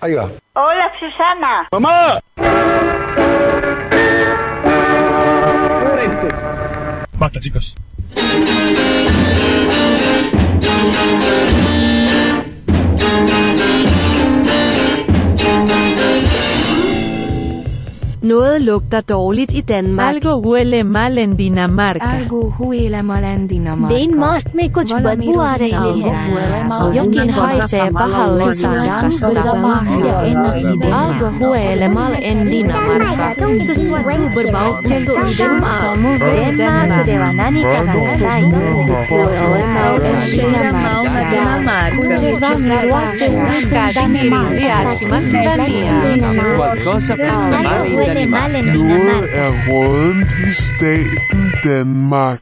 Ahí va. Hola, Susana. ¡Mamá! Basta, chicos. Noget lugter dårligt i Danmark. Algo huele mal en Dinamarca. Algo huele mal en Dinamarca. Denmark में कुछ बदबू आ रही है. Jokin haisee pahalle Tanskassa. Algo huele mal en Dinamarca. Qualcosa pensa male in Dinamarca.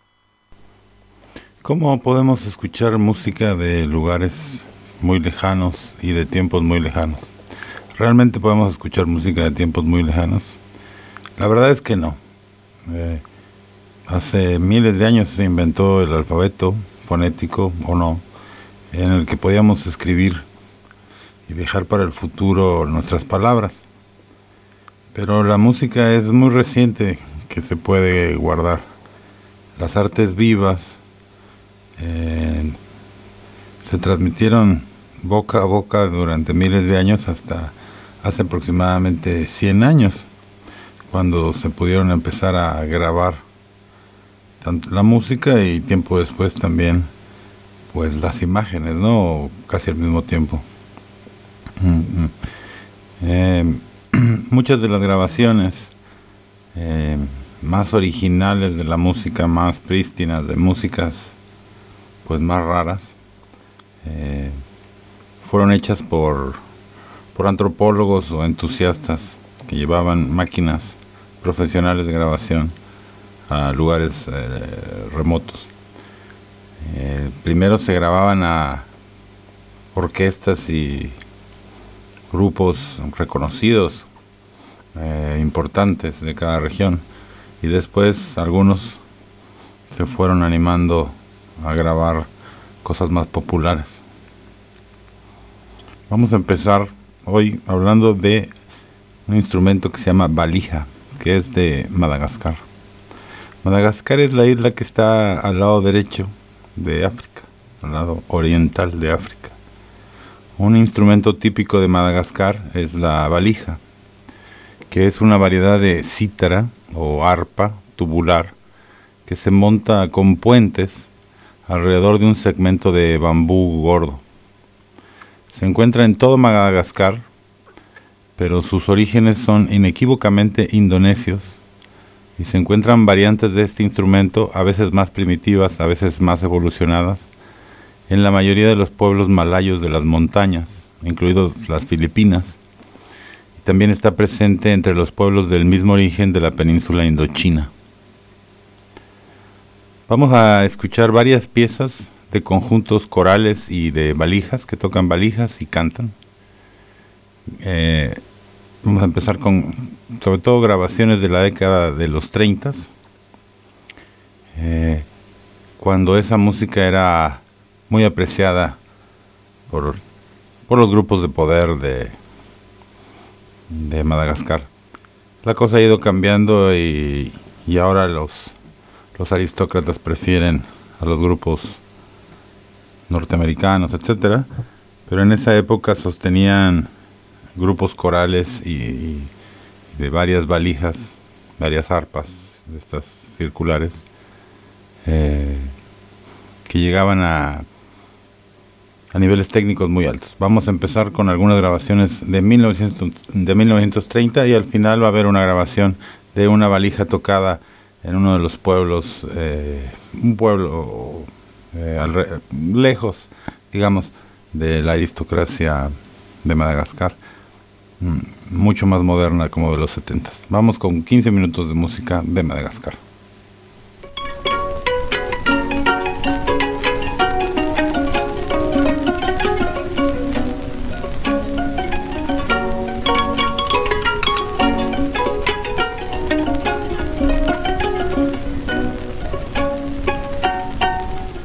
¿Cómo podemos escuchar música de lugares muy lejanos y de tiempos muy lejanos? ¿Realmente podemos escuchar música de tiempos muy lejanos? La verdad es que no. Hace miles de años se inventó el alfabeto fonético, o no, en el que podíamos escribir y dejar para el futuro nuestras palabras. Pero la música es muy reciente que se puede guardar. Las artes vivas se transmitieron boca a boca durante miles de años hasta hace aproximadamente 100 años, cuando se pudieron empezar a grabar tanto la música y tiempo después también pues las imágenes, ¿no? Casi al mismo tiempo. Muchas de las grabaciones más originales de la música, más prístinas, de músicas pues más raras, fueron hechas por antropólogos o entusiastas que llevaban máquinas profesionales de grabación a lugares remotos. Primero se grababan a orquestas y grupos reconocidos, importantes de cada región, y después algunos se fueron animando a grabar cosas más populares. Vamos a empezar hoy hablando de un instrumento que se llama valija, que es de Madagascar. Madagascar es la isla que está al lado derecho de África, al lado oriental de África. Un instrumento típico de Madagascar es la valija, que es una variedad de cítara o arpa tubular que se monta con puentes alrededor de un segmento de bambú gordo. Se encuentra en todo Madagascar, pero sus orígenes son inequívocamente indonesios y se encuentran variantes de este instrumento, a veces más primitivas, a veces más evolucionadas, en la mayoría de los pueblos malayos de las montañas, incluidos las Filipinas. También está presente entre los pueblos del mismo origen de la península indochina. Vamos a escuchar varias piezas de conjuntos corales y de valijas, que tocan valijas y cantan. Vamos a empezar con, sobre todo, grabaciones de la década de los 30, cuando esa música era muy apreciada por los grupos de poder de Madagascar. La cosa ha ido cambiando y ahora los aristócratas prefieren a los grupos norteamericanos, etcétera, pero en esa época sostenían grupos corales y de varias valijas, varias arpas, de estas circulares, que llegaban a niveles técnicos muy altos. Vamos a empezar con algunas grabaciones de 1930 y al final va a haber una grabación de una valija tocada en uno de los pueblos, un pueblo lejos, digamos, de la aristocracia de Madagascar, mucho más moderna, como de los 70. Vamos con 15 minutos de música de Madagascar.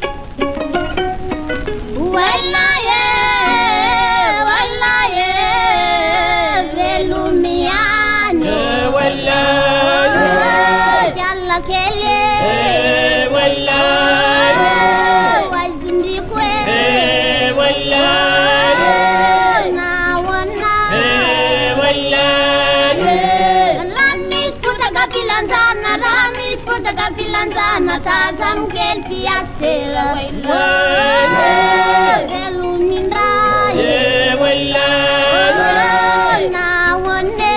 Wallaye, wallaye. kapilanjana tazam kely fiastera velomindray naone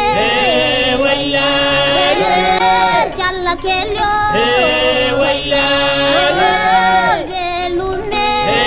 jalla kely velone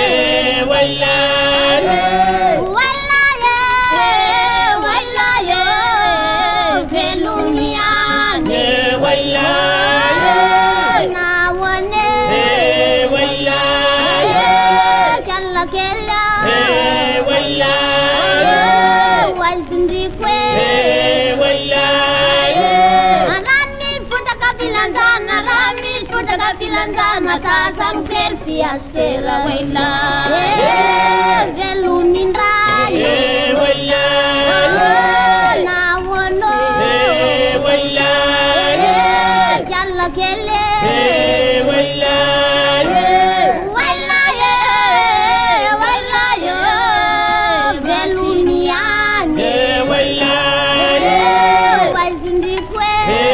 Kapilanjana tazam kely fiastera velomindray naono jalla kely veloniany waizindikwe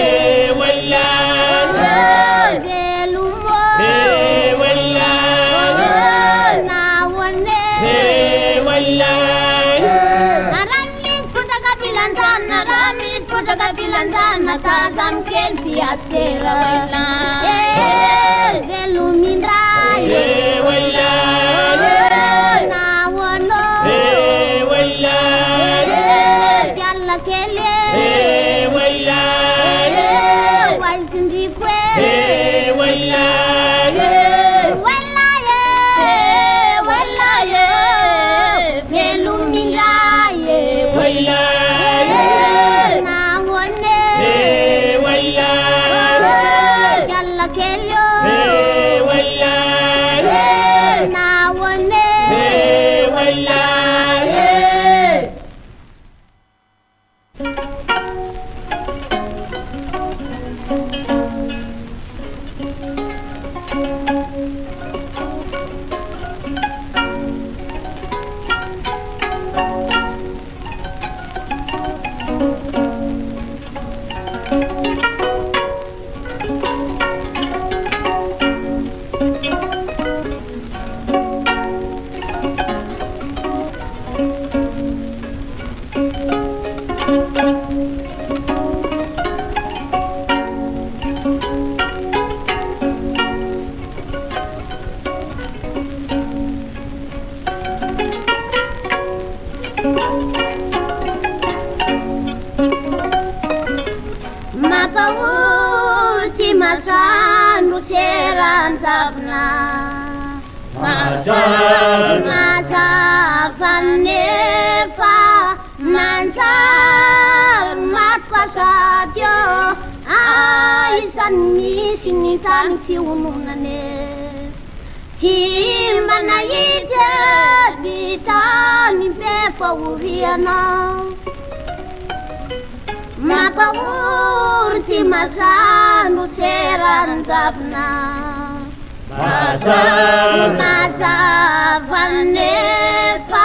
kapilanjana tazam kely fiastera velomindray naono jalla kely waizindikwe Masan seran sabna masavan nefa nansar matpasatyo aisan misinitan fiununane cimbanayite bitani pepauriana mapagurti masanu seran zapna masavan nefa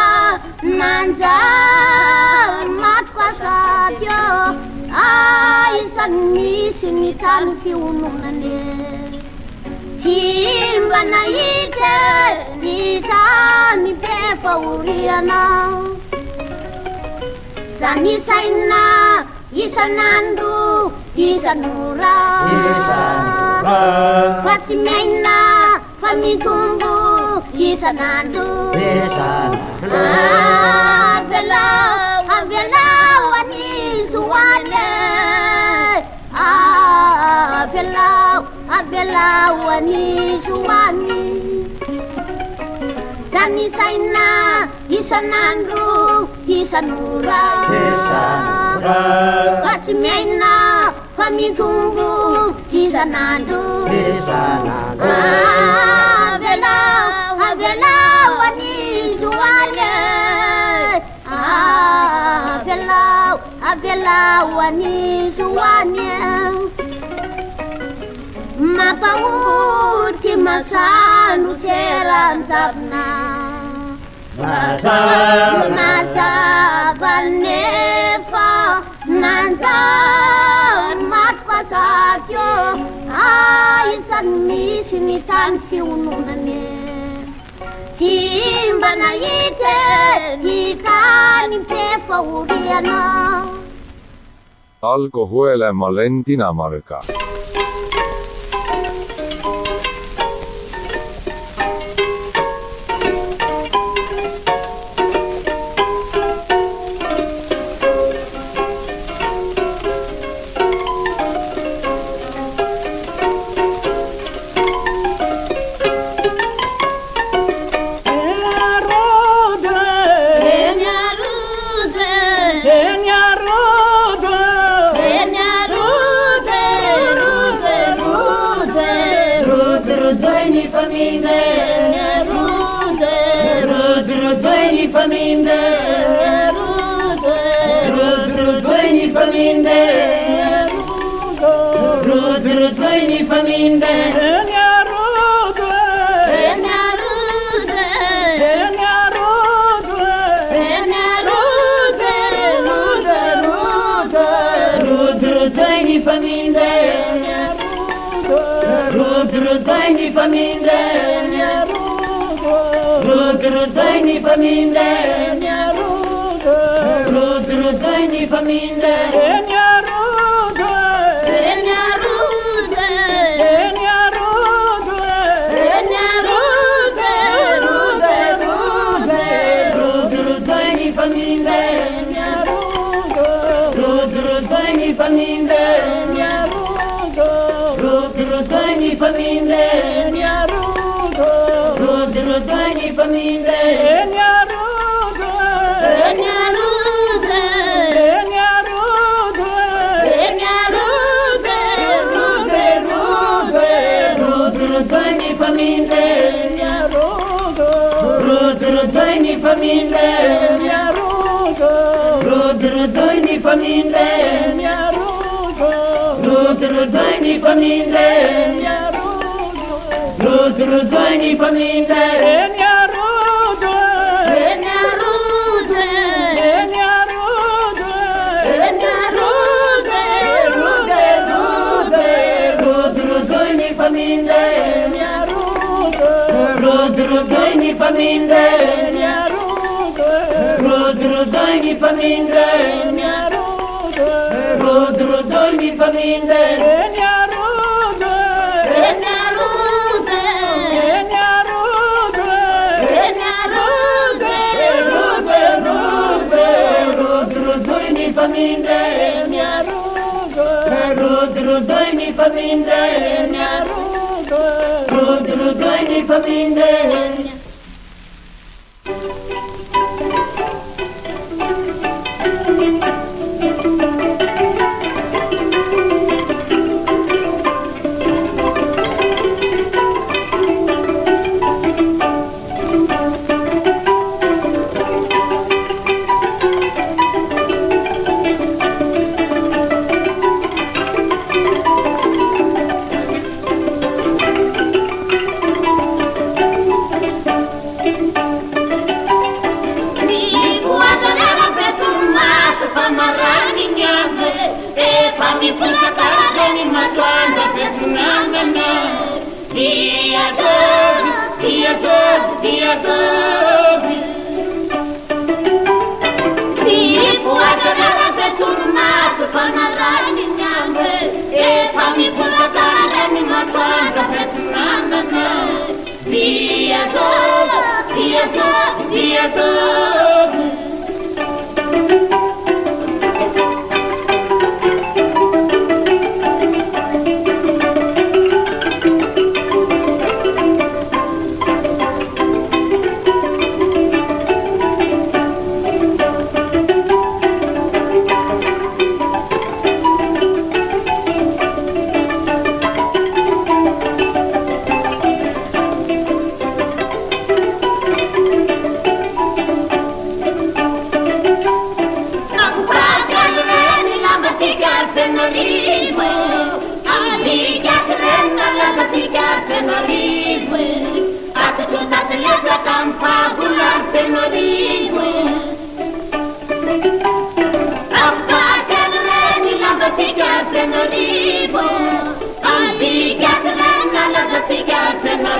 nanjar matpasatyo aisan misinitan fiununane cimbanayite bitani pepauriana sanisaina isanandro isanora fatimaina famitombo isanandro avelau anizuane avelau anizuane sanisaina isanandro isanora fatimaina famitombo isanandro avelau anizuane avelau anizuane mapauti masanu seran sabna masavan nefa nanzan matpasatyo aisan no misy ny tany fiononany Simba na ite hitany mpefahoriana Alko huelemaan Dinamarca.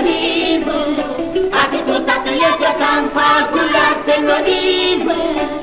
rive, aqui tu tá te letra tan facular te no rive.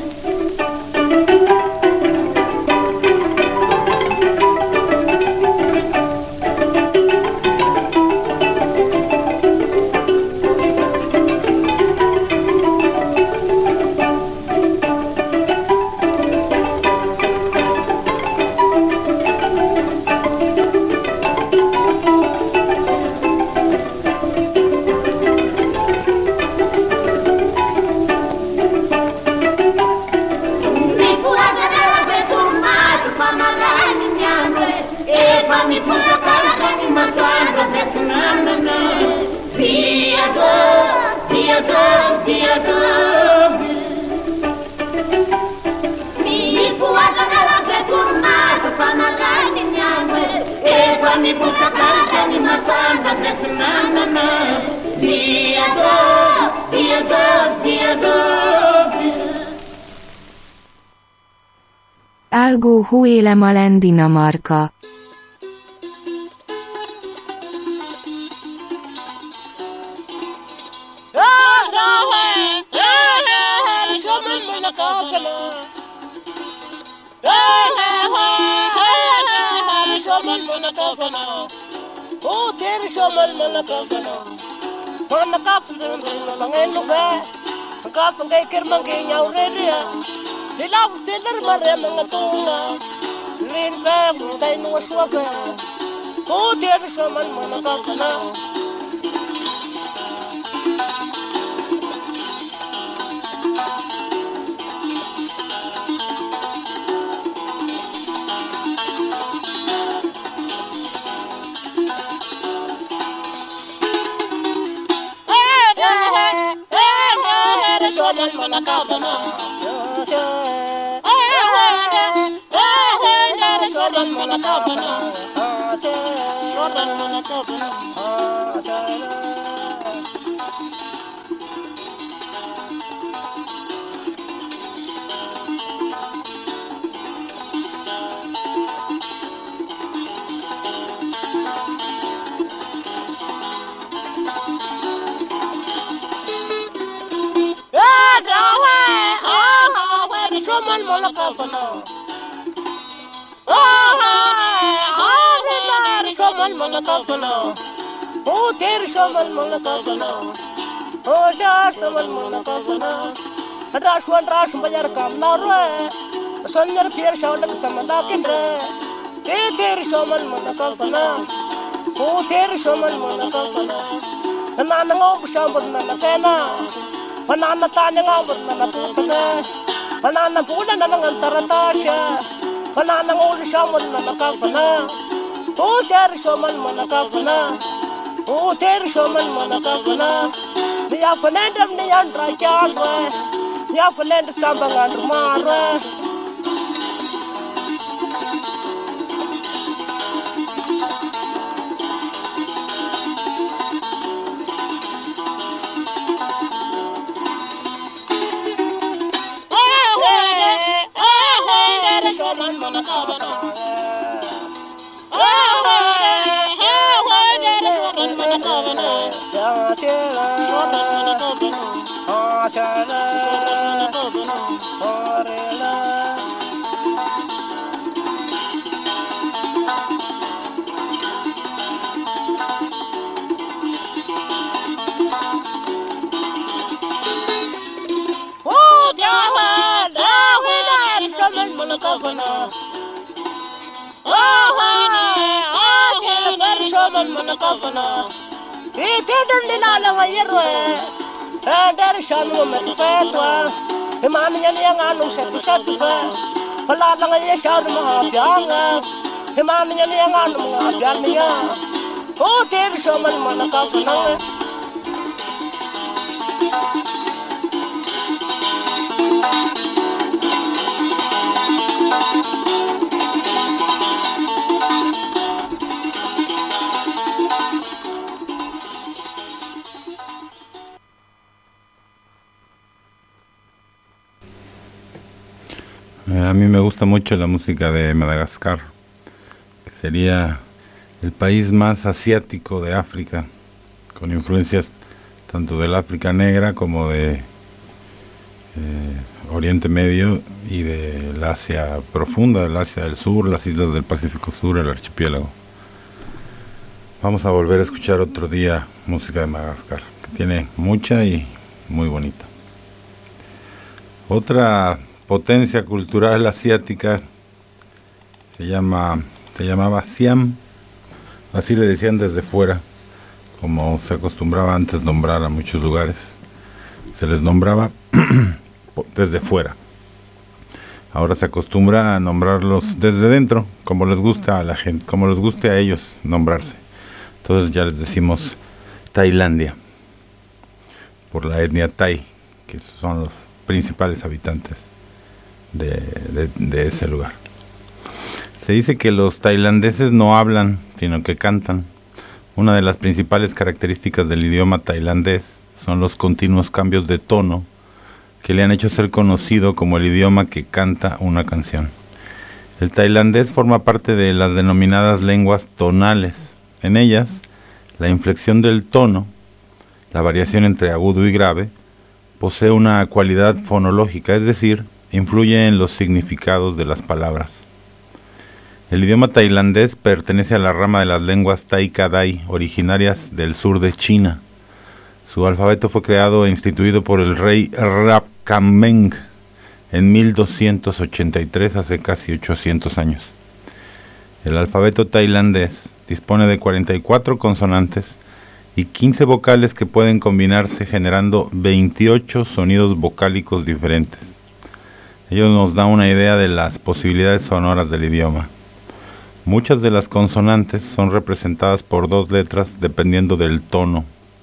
Algó Huélemalen Dinamarca. Panana pula na ng taratasya, panana ng uli siya mo na nakafana. Ter siya man mo nakafana, ter siya man mo nakafana. Niya fanendam niya drayalwe, niya fanendam tambangan rumare. A mí me gusta mucho la música de Madagascar, que sería el país más asiático de África, con influencias tanto del África negra como de Oriente Medio y del Asia profunda, del Asia del Sur, las islas del Pacífico Sur, el archipiélago. Vamos a volver a escuchar otro día música de Madagascar, que tiene mucha y muy bonita. Otra potencia cultural asiática se llamaba Siam, así le decían desde fuera, como se acostumbraba antes nombrar a muchos lugares, se les nombraba desde fuera. Ahora se acostumbra a nombrarlos desde dentro, como les gusta a la gente, como les guste a ellos nombrarse. Entonces ya les decimos Tailandia, por la etnia Thai, que son los principales habitantes de ese lugar. Se dice que los tailandeses no hablan, sino que cantan. Una de las principales características del idioma tailandés son los continuos cambios de tono que le han hecho ser conocido como el idioma que canta una canción. El tailandés forma parte de las denominadas lenguas tonales. En ellas, la inflexión del tono, la variación entre agudo y grave, posee una cualidad fonológica, es decir, influye en los significados de las palabras. El idioma tailandés pertenece a la rama de las lenguas Tai-Kadai, originarias del sur de China. Su alfabeto fue creado e instituido por el rey Rapkhameng en 1283, hace casi 800 años. El alfabeto tailandés dispone de 44 consonantes y 15 vocales que pueden combinarse generando 28 sonidos vocálicos diferentes. Ello nos da una idea de las posibilidades sonoras del idioma. Muchas de las consonantes son representadas por 2 letras dependiendo del tono.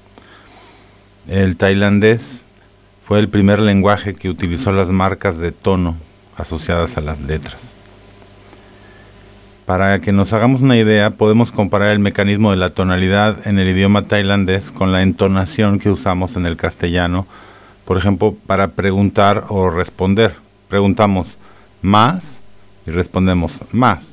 El tailandés fue el primer lenguaje que utilizó las marcas de tono asociadas a las letras. Para que nos hagamos una idea, podemos comparar el mecanismo de la tonalidad en el idioma tailandés con la entonación que usamos en el castellano, por ejemplo, para preguntar o responder. Preguntamos más y respondemos más.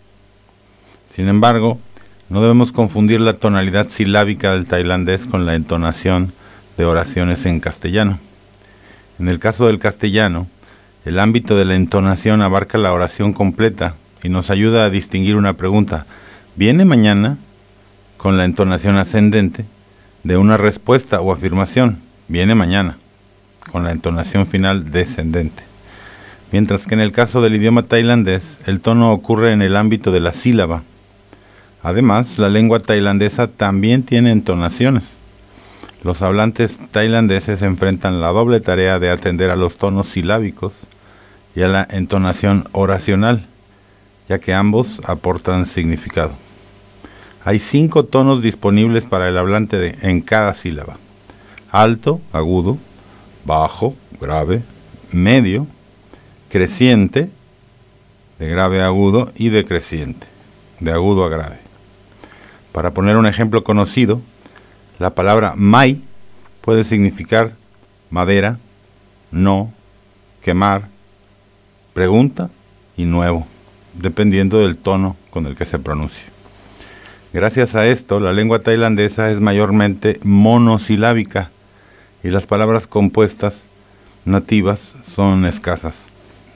Sin embargo, no debemos confundir la tonalidad silábica del tailandés con la entonación de oraciones en castellano. En el caso del castellano, el ámbito de la entonación abarca la oración completa y nos ayuda a distinguir una pregunta, ¿viene mañana?, con la entonación ascendente, de una respuesta o afirmación, ¿viene mañana?, con la entonación final descendente. Mientras que en el caso del idioma tailandés, el tono ocurre en el ámbito de la sílaba. Además, la lengua tailandesa también tiene entonaciones. Los hablantes tailandeses enfrentan la doble tarea de atender a los tonos silábicos y a la entonación oracional, ya que ambos aportan significado. Hay 5 tonos disponibles para el hablante en cada sílaba: alto, agudo, bajo, grave, medio, creciente, de grave a agudo, y decreciente, de agudo a grave. Para poner un ejemplo conocido, la palabra mai puede significar madera, no, quemar, pregunta y nuevo, dependiendo del tono con el que se pronuncie. Gracias a esto, la lengua tailandesa es mayormente monosilábica y las palabras compuestas nativas son escasas.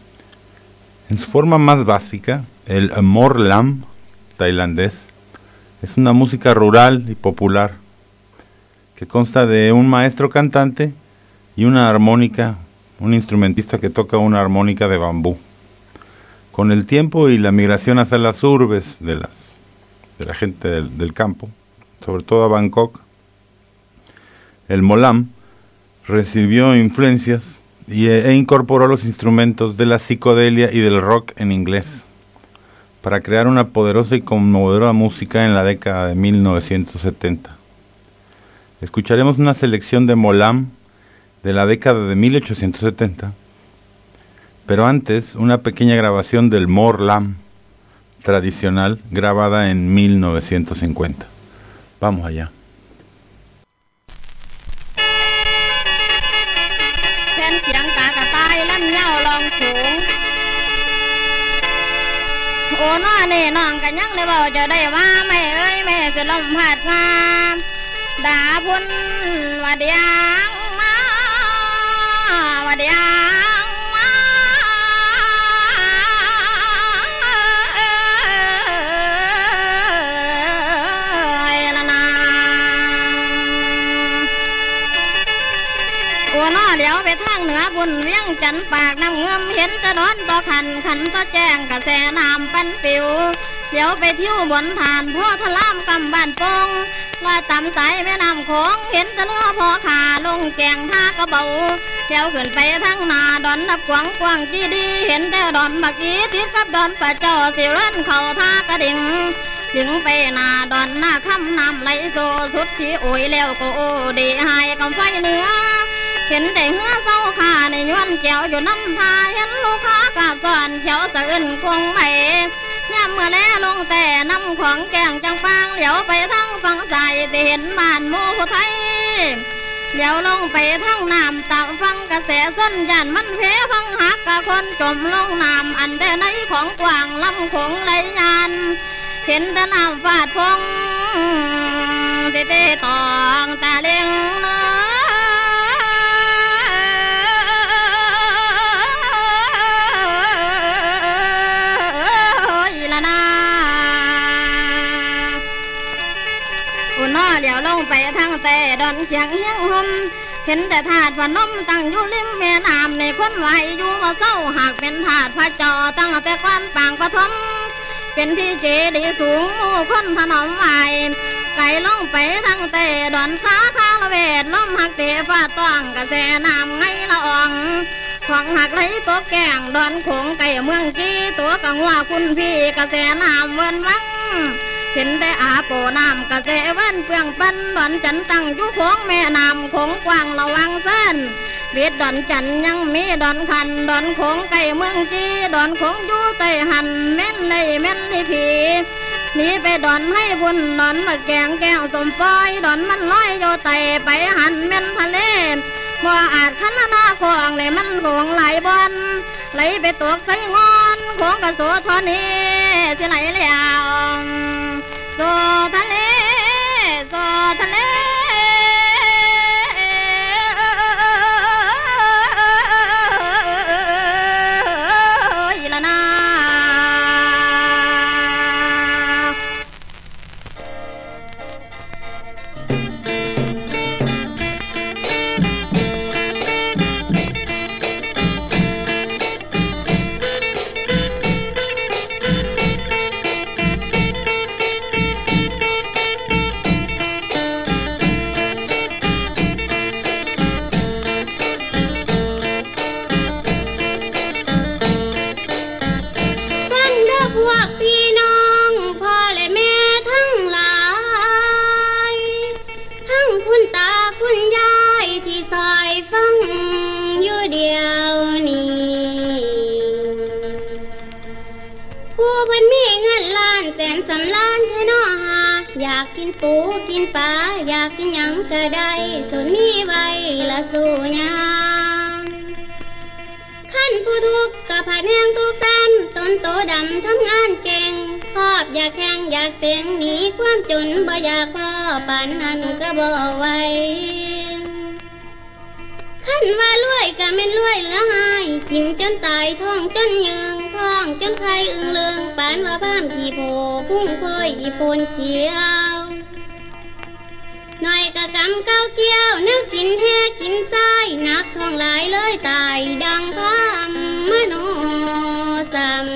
En su forma más básica, el morlam tailandés es una música rural y popular que consta de un maestro cantante y una armónica, un instrumentista que toca una armónica de bambú. Con el tiempo y la migración hacia las urbes de la gente del campo, sobre todo a Bangkok, el molam recibió influencias e incorporó los instrumentos de la psicodelia y del rock en inglés para crear una poderosa y conmovedora música en la década de 1970. Escucharemos una selección de molam de la década de 1870, pero antes una pequeña grabación del morlam tradicional grabada en 1950. Vamos allá. ด่าพุ่นว่าเดียงมาว่าเดียงมาละนาโอ้น้อเดี๋ยวไปทางเหนือพุ่นเวียงจันทน์ปากน้ำเงื่อมเห็นตะดอนต่อขันขันต่อแจ้งกระแสน้ำปันปิวเดี๋ยวไปเที่ยวบนฐานพ่อทะลามกำบ้านปงว่าตำสายแม่น้ำโขงเห็นตะเลือพอขาลงแกงท่ากระเบาเที่ยวขึ้นไปทั้งนาดอนนับกวางกวางจีดีเห็นแต่ดอนบักอีติดกับดอนป่าเจ้าสิเล่นเข่าท่ากระดิ่งถึงไปนาดอนหน้าค่ำน้ำไหลโซสุดที่โอยแล้วก็โอดีหายกำไฟเหนือเห็นแต่เหือเศร้าขาในย้อนแก้วอยู่น้ำทาเห็นลูกค้ากาบซ้อนเขียวสะอื้นคงไม่ย่ำเมื่อแลลงแต่น้ำของแกงจังปางเหลียวไปทั้งฝั่งใส่แต่เห็นบ้านหมู่ผู้ไทยเหลียวลงไปทั้งน้ำตะฟังกระแสส้นยันมันเพฟังหักกะคนจมลงน้ำอันแต่ในของกว้างลำคงไหลยานเห็นแต่น้ำฟาดพงเตะตองตาเล็งเนื้เดี๋ยวลงไปทางแต่ดอนเชียงเฮียงหมเห็นแต่ถาดพนมตั้งอยู่ริมแม่น้ำในคนไหวอยู่มาเศร้าหากเป็นถาดพระจอตั้งแต่ก้อนปางปฐมเป็นที่เจดีย์สูงหมู่คนถนอมไหวไก่ลงไปทางแต่ดอนสาคาละเวทล้มหักเตะฟาดต้องกระแสน้ำไงละอ่องของหักไหลตัวแกงดอนโขงไก่เมืองกี้ตัวกังว่าคุณพี่กระแสน้ำเวินวังเห็นแต่อาโปน้ำกระแสเว้นเปลืองปันดอนจันตั้งอยู่ของแม่น้ำคงกว้างระวังเส้นเวียดดอนจันยังมีดอนคันดอนโขงไก่เมืองจีดอนโขงอยู่ใต้หันแม่นเลยแม่นเลยผีหนีไปดอนให้บุญดอนมาแกงแก้วสมปอยดอนมันลอยโยไตไปหันแม่นทะเลบ่อาจคันนาของในมันโขงไหลบอลไหลไปตกใส่งอนของกระโสทอนี้สิไหลแล้วโซทะเลโซทะเลละนาสำล้านเธอน้อหาอยากกินปูกินปลาอยากกินหยังก็ได้ส่วนมีไว้ละสู่ยามขั้นผู้ทุกข์ก็ผ่านแห้งทุกซ้ำต้นโตดำทำงานเก่งครอบอยากแข่งอยากเสียงหนีความจนบ่อยากพ่อปานนั้นก็บ่ไหวขั้นว่ารวยก็แม่นรวยเหลือหายกินจนตายท้องจนยืงท้องจนไข่อึ้งเลืองปานว่าบ้ามขี่โผพุ่งพลอยอีโพนเขียวหน่อยกะกำเก้าเกี้ยวนึกกินแท้กินทรายนักท้องหลายเลยตายดังพามมโนสัม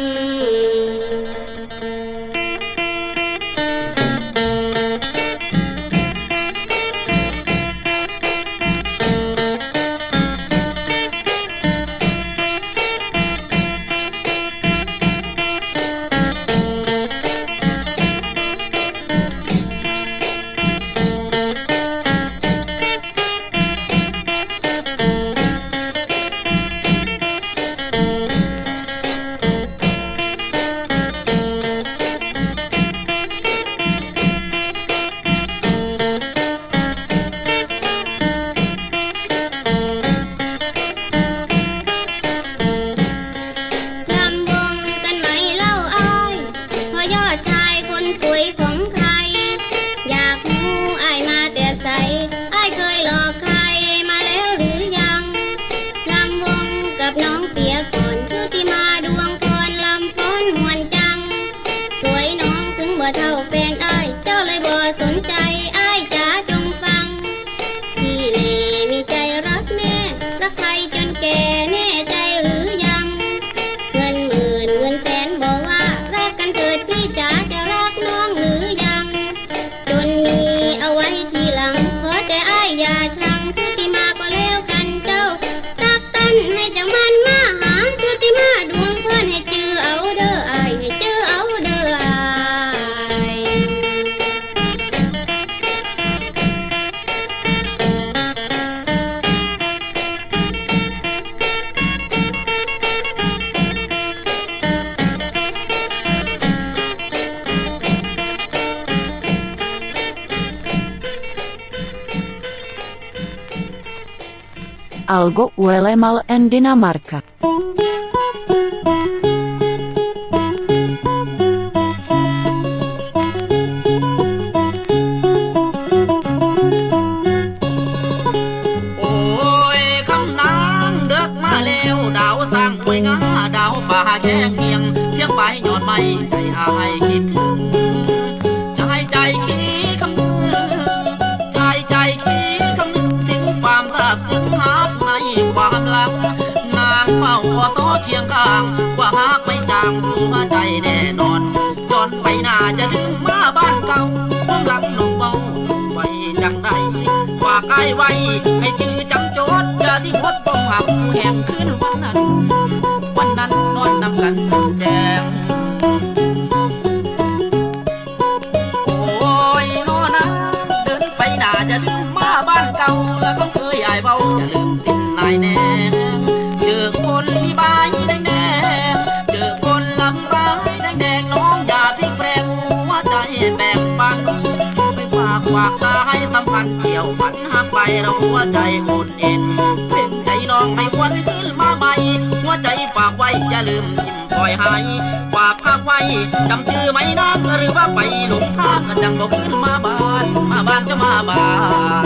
algo huele mal en Dinamarca. ดาวป่าแย่งเงียงเพียงใบหยอดไม่ใจอายคิดถึงใจคิดคำนึงใจคิดคำนึงถึงความซาบซึ้งฮักในความรักนางเฝ้าพอซ้อเคียงข้างว่าฮักไม่จางหัวใจแน่นอนจนไปหน้าจะลืมมาบ้านเก่าความรักน้องเบาไว้จังใดว่าใกล้ไว้ให้ชื่อจำโจทย์อย่าสิพดป้องหักแห่งคืนวันนั้นนอนนำกันจนแจ้งโอ้ยนอนนะเดินไปหน้าจะลืมมาบ้านเก่าแล้วก็เคยอายเบาอย่าลืมสิ้นนายแน่เจอคนมีใบแดงเจอคนลำบากแดงน้องอย่าพลิกแปลงหัวใจแบ่งปันไปฝากสายสัมพันธ์เที่ยวฝันหักไปเราหัวใจอุ่นเอ็นเป็นใจน้องให้วันขึ้นมาใหม่หัวใจฝากไว้อย่าลืมยิ้มคอยหายฝากพักไว้จำชื่อไหมน้องหรือว่าไปหลงทางกันจังบอกขึ้นมาบ้านจะมาบ้าน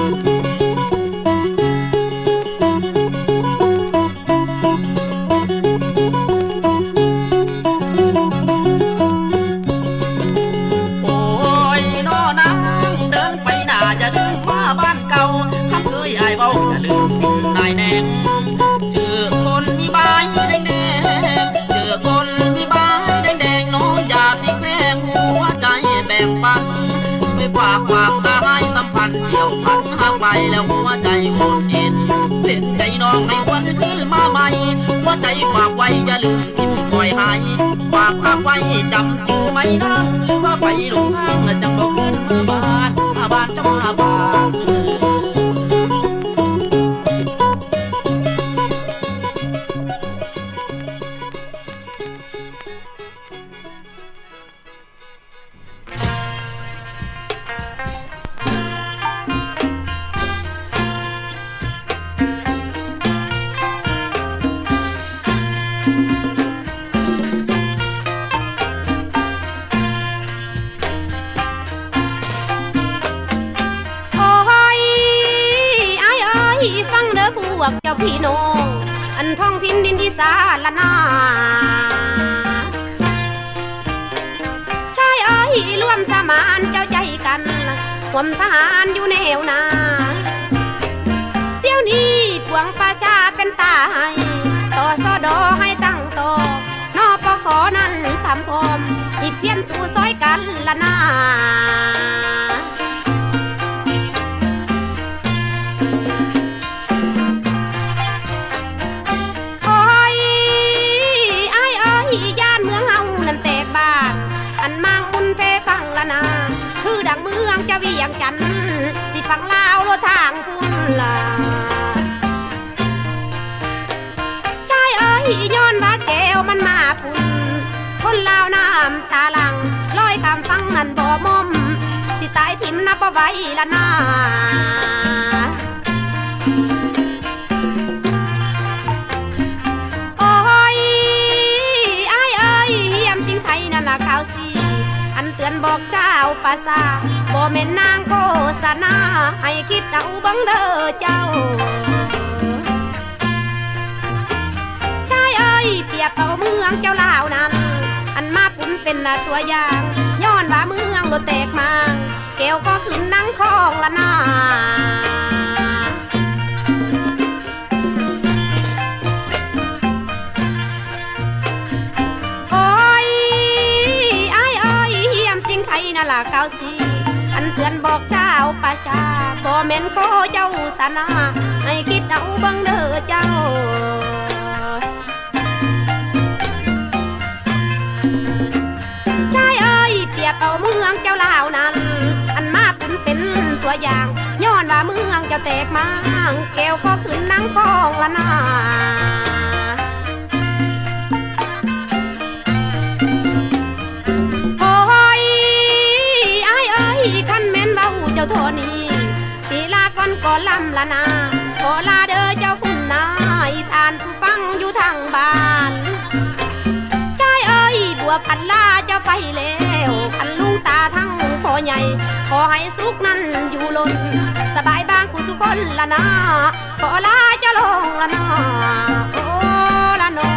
อย่าลืมสิ่งนายแนงเจอคนมีใบแดงเจอคนมีใบแดงน้องอย่าพลิกแพลงหัวใจแบ่งปันไปฝากสายสัมพันธ์เที่ยวพันหักไปแล้วหัวใจอ่อนเอ็นเป็นใจน้องให้วันขึ้นมาใหม่หัวใจฝากไว้อย่าลืมทิ้งปล่อยหายฝากไว้จำชื่อไหมน้องหรือว่าไปหลงทางจังบอกขึ้นมาบ้านจะมาบ้านเจ้าพี่น้องอันท้องถิ่นดินที่สาละนาชายเอ้ยร่วมสมานเจ้าใจกันห่วมทหารอยู่แนวหน้าเดี๋ยวนี้พวงประชาเป็นตาให้ต่อสดให้ตั้งโตนอปขนั้นทำพร้อมที่เพี้ยนสู่ซอยกันละนาคือดังเมืองจะเวียงจันทร์สิฝั่งลาวโลทางคุณล่ะชายเอ้ยย้อนว่าแก้วมันมาพุ่นคนลาวน้ำตาหลังลอยข้ามฝั่งนั้นบ่มอมสิตายทิ่มนับบ่ไหวละนาโอ้ยอ้ายเอ้ยเยี่ยมจริงไทยนั่นล่ะข่าวสิอันเตือนบอกเจ้าภาษาบ่แม่นนางโฆษณาให้คิดเอาบังเด้อเจ้าชายเอ้ยเปรียบเอาเมืองเจ้าลาวนั้นอันมาปุ่นเป็นตัวอย่างย้อนว่าเมืองโลแตกมาแก้วก็ขึ้นนั่งคลองละนานั่นล่ะข่าวสิอันเตือนบอกเจ้าประชาบ่แม่นขอเจ้าศาสนาให้คิดเอาบังเด้อเจ้าชายเอ้ยเปรียบเอาเมืองเจ้าลาวนั้นอันมาเป็นตัวอย่างย้อนว่าเมืองเจ้าแตกมาแก้วก็ขึ้นนั่งคลองละนาเจ้าโทนี่ศิลาก่อนก็ลำละนาขอลาเด้อเจ้าพันลาจะไปแล้วพันลุงตาทั้งพ่อใหญ่ขอให้สุขนั้นอยู่ล้นสบายบ้างกูสุคนละนะขอลาจะลงละนะโอ้ละน้อ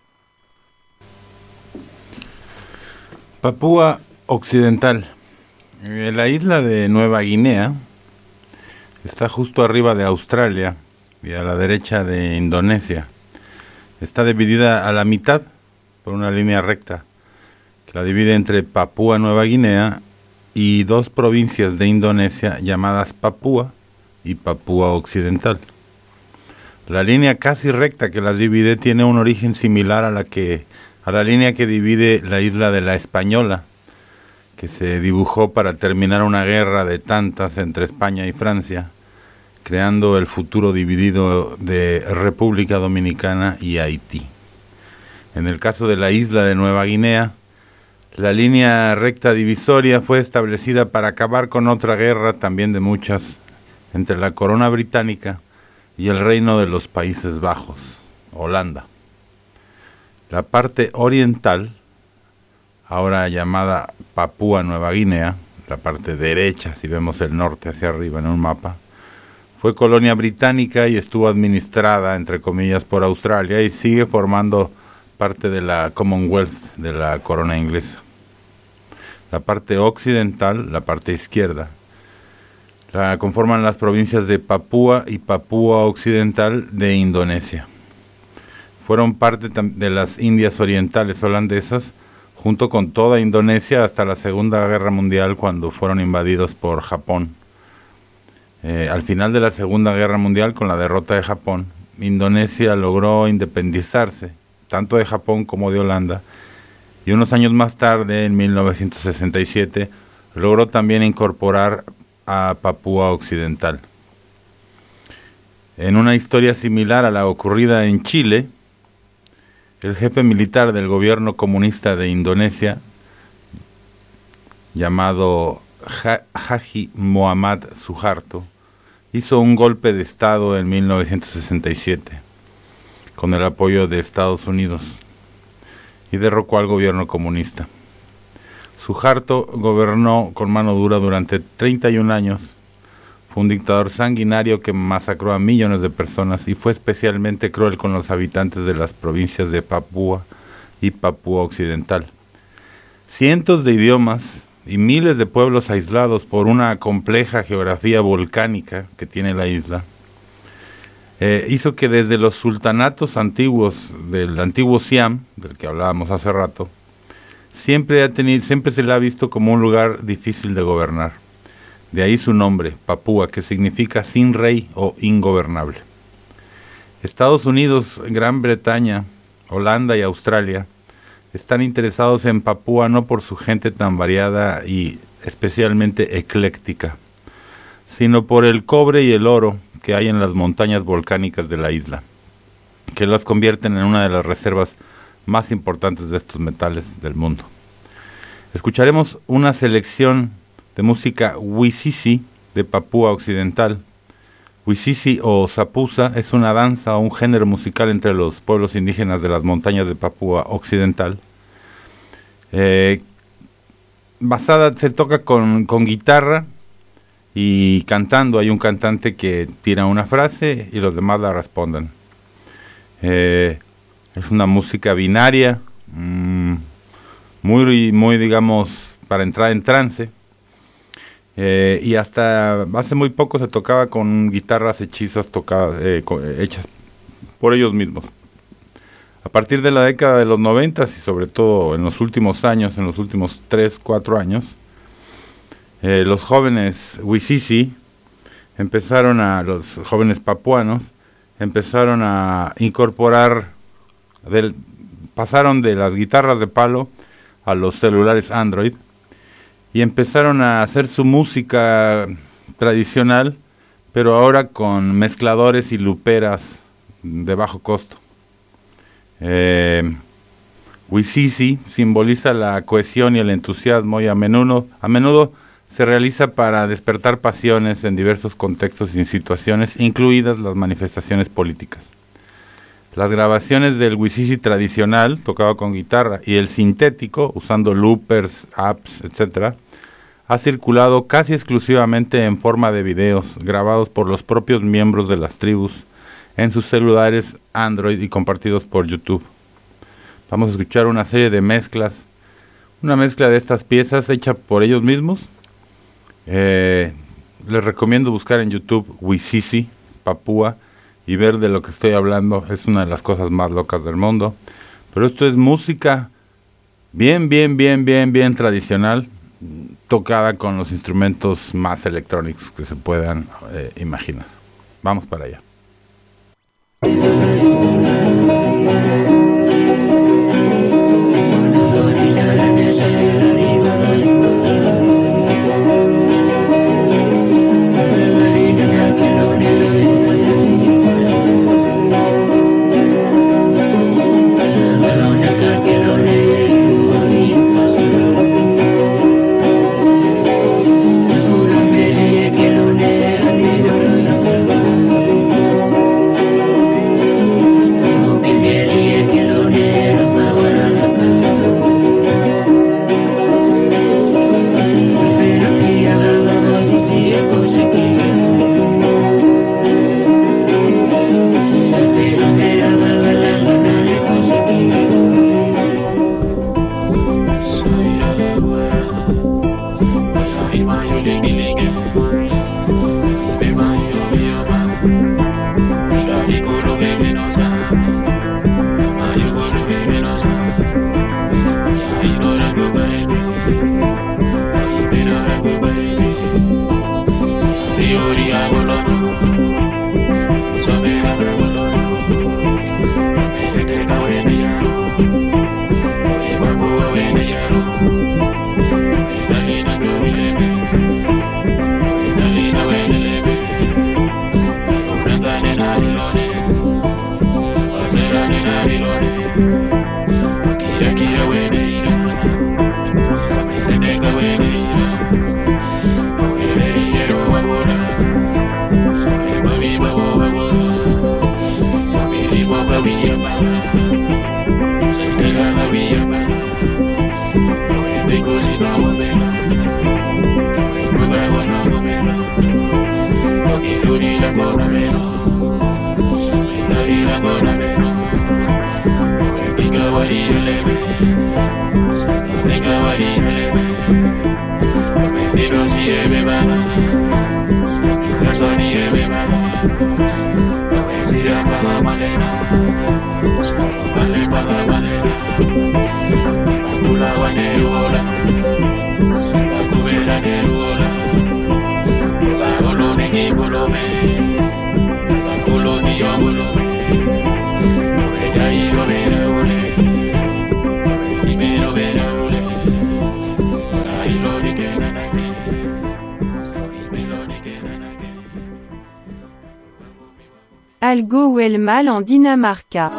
Papúa Occidental La isla de Nueva Guinea está justo arriba de Australia y a la derecha de Indonesia. Está dividida a la mitad por una línea recta que la divide entre Papúa Nueva Guinea y dos provincias de Indonesia llamadas Papúa y Papúa Occidental. La línea casi recta que las divide tiene un origen similar a la línea que divide la isla de La Española, que se dibujó para terminar una guerra de tantas entre España y Francia, creando el futuro dividido de República Dominicana y Haití. En el caso de la isla de Nueva Guinea, la línea recta divisoria fue establecida para acabar con otra guerra, también de muchas, entre la corona británica y el reino de los Países Bajos, Holanda. La parte oriental, ahora llamada Papúa Nueva Guinea, la parte derecha, si vemos el norte hacia arriba en un mapa, fue colonia británica y estuvo administrada, entre comillas, por Australia y sigue formando parte de la Commonwealth de la corona inglesa. La parte occidental, la parte izquierda, la conforman las provincias de Papúa y Papúa Occidental de Indonesia. Fueron parte de las Indias Orientales holandesas, junto con toda Indonesia hasta la Segunda Guerra Mundial, cuando fueron invadidos por Japón. Al final de la Segunda Guerra Mundial, con la derrota de Japón, Indonesia logró independizarse, tanto de Japón como de Holanda, y unos años más tarde, en 1967, logró también incorporar a Papúa Occidental. En una historia similar a la ocurrida en Chile, el jefe militar del gobierno comunista de Indonesia, llamado Haji Muhammad Suharto, hizo un golpe de Estado en 1967, con el apoyo de Estados Unidos, y derrocó al gobierno comunista. Suharto gobernó con mano dura durante 31 años. Fue un dictador sanguinario que masacró a millones de personas y fue especialmente cruel con los habitantes de las provincias de Papúa y Papúa Occidental. Cientos de idiomas y miles de pueblos aislados por una compleja geografía volcánica que tiene la isla, hizo que desde los sultanatos antiguos del antiguo Siam, del que hablábamos hace rato, siempre se le ha visto como un lugar difícil de gobernar. De ahí su nombre, Papúa, que significa sin rey o ingobernable. Estados Unidos, Gran Bretaña, Holanda y Australia están interesados en Papúa no por su gente tan variada y especialmente ecléctica, sino por el cobre y el oro que hay en las montañas volcánicas de la isla, que las convierten en una de las reservas más importantes de estos metales del mundo. Escucharemos una selección de música Wisisi de Papúa Occidental. Wisisi o Sapusa es una danza o un género musical entre los pueblos indígenas de las montañas de Papúa Occidental. Se toca con guitarra y cantando. Hay un cantante que tira una frase y los demás la responden. Es una música binaria, muy digamos, para entrar en trance. Y hasta hace muy poco se tocaba con guitarras hechizas hechas por ellos mismos. A partir de la década de los 90 y sobre todo en los últimos años, en los últimos 3-4 años, los jóvenes Wisisi los jóvenes papuanos empezaron a incorporar, pasaron de las guitarras de palo a los celulares Android y empezaron a hacer su música tradicional, pero ahora con mezcladores y luperas de bajo costo. Wisisi simboliza la cohesión y el entusiasmo y a menudo se realiza para despertar pasiones en diversos contextos y situaciones, incluidas las manifestaciones políticas. Las grabaciones del Wisisi tradicional, tocado con guitarra, y el sintético, usando loopers, apps, etc., ha circulado casi exclusivamente en forma de videos grabados por los propios miembros de las tribus en sus celulares Android y compartidos por YouTube. Vamos a escuchar una serie de mezclas, una mezcla de estas piezas hecha por ellos mismos Les recomiendo buscar en YouTube Wisisi, Papúa, y ver de lo que estoy hablando. Es una de las cosas más locas del mundo. Pero esto es música bien tradicional, tocada con los instrumentos más electrónicos que se puedan imaginar. Vamos para allá. Algo huele mal en Dinamarca.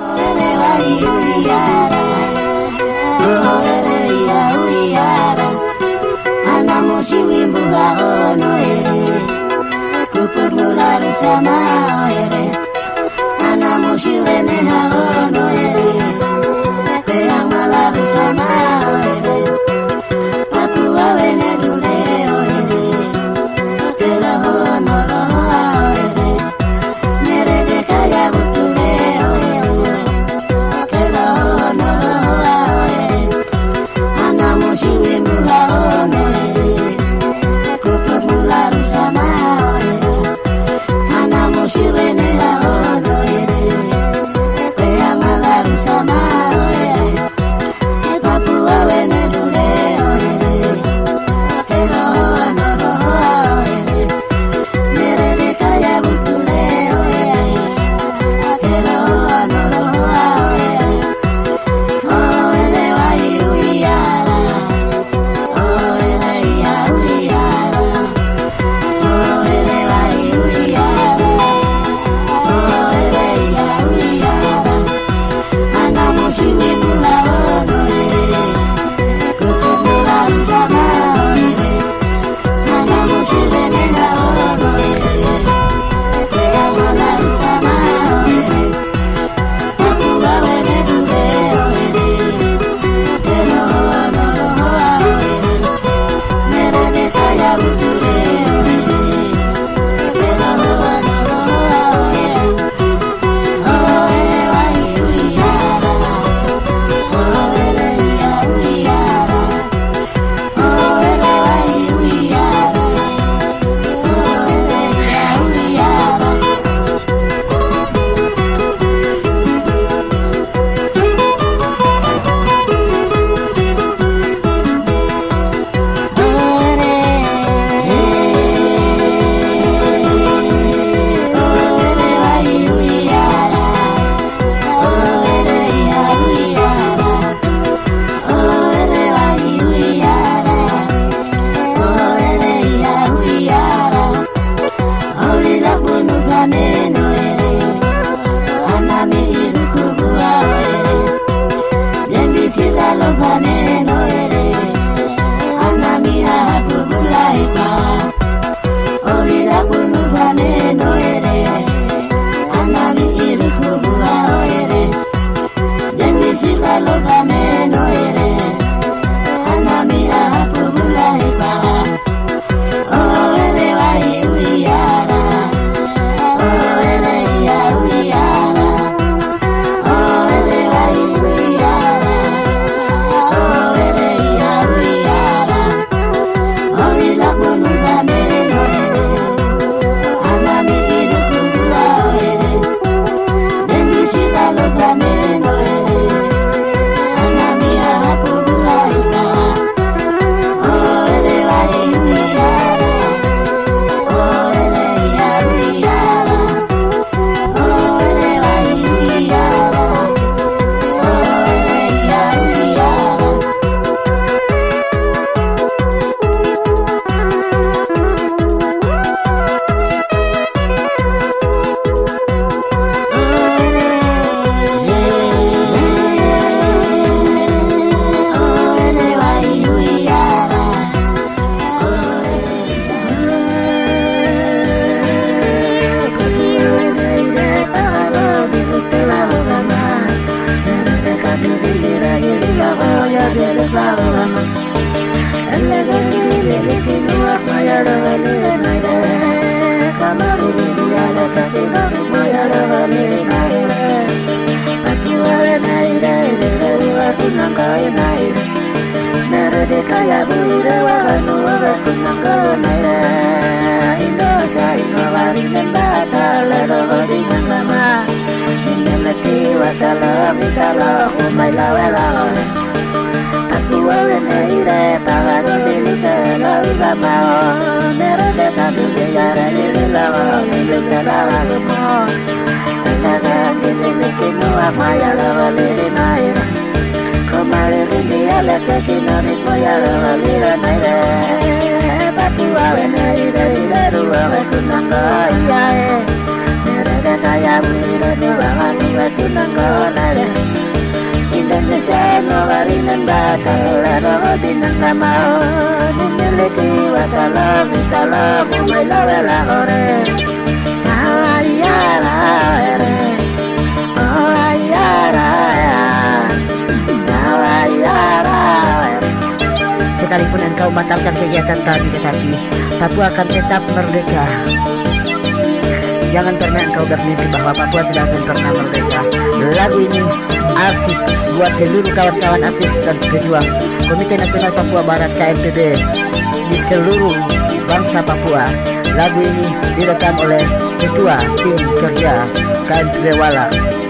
Sekalipun engkau batalkan kegiatan kami, tetapi Papua akan tetap merdeka. Jangan pernah engkau bermimpi bahwa Papua tidak akan pernah merdeka. Lagu ini arsip buat seluruh kawan-kawan aktif dan pejuang Komite Nasional Papua Barat KNPB di seluruh bangsa Papua. Lagu ini direkam oleh Ketua Tim Kerja KNPB Wala.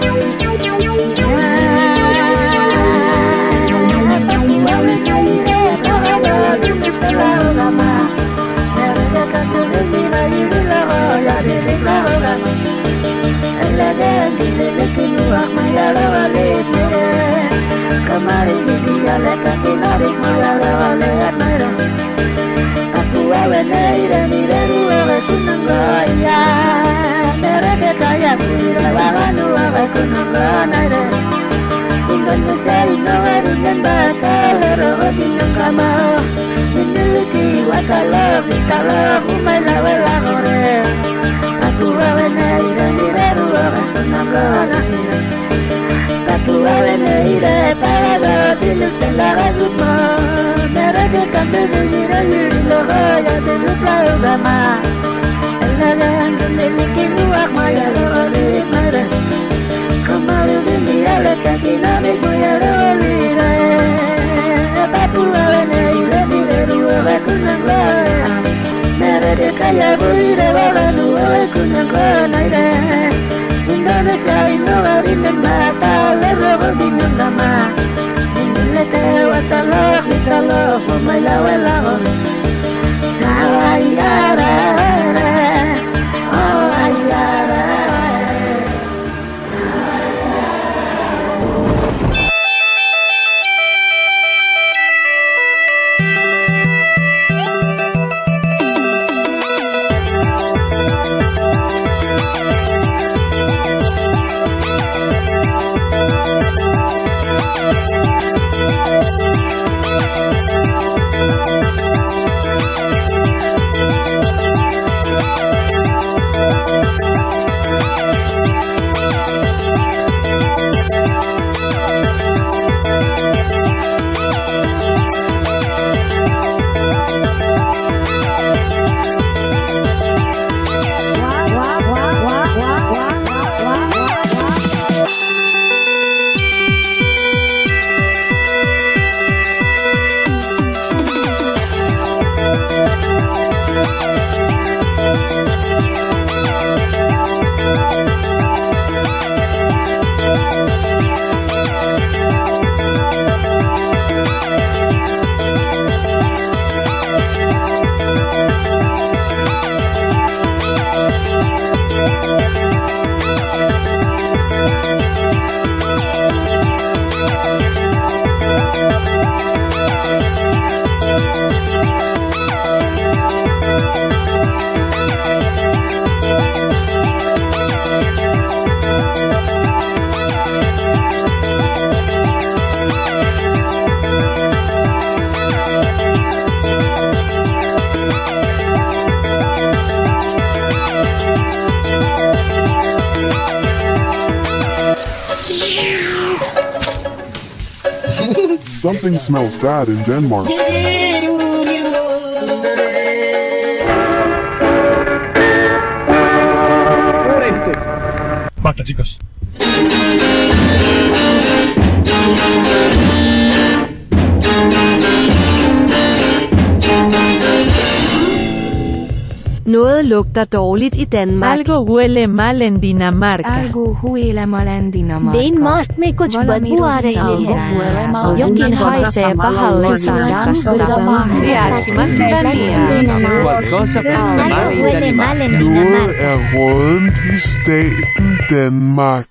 Indonesia inovarin bakal robin kamau meneliti wakala vikala umala wala gore Papua wenaira nireru kunamlona Papua wenaira para bilutela guma merade kambelu yiro ya bilutla gama elagan meneliti wakmaya gore mara kamalu dia lekakina megoyara lira Papua wenaira nireru kunamlona merade kaya buira wala kunamlona Indonesia inovarin batal robin nama Indonesia watalo hitalo mamaila wala sawayara oh ayara Something smells bad in Denmark. Noget lugter dårligt i Danmark. Algo huele mal en Dinamarca. Algo huele mal en Dinamarca. Denmark में कुछ बदबू आ रही है. Jokin haisee pahalle tanskasta. Qualcosa pensa male in Danimarca. Noget er rådent i staten Danmark.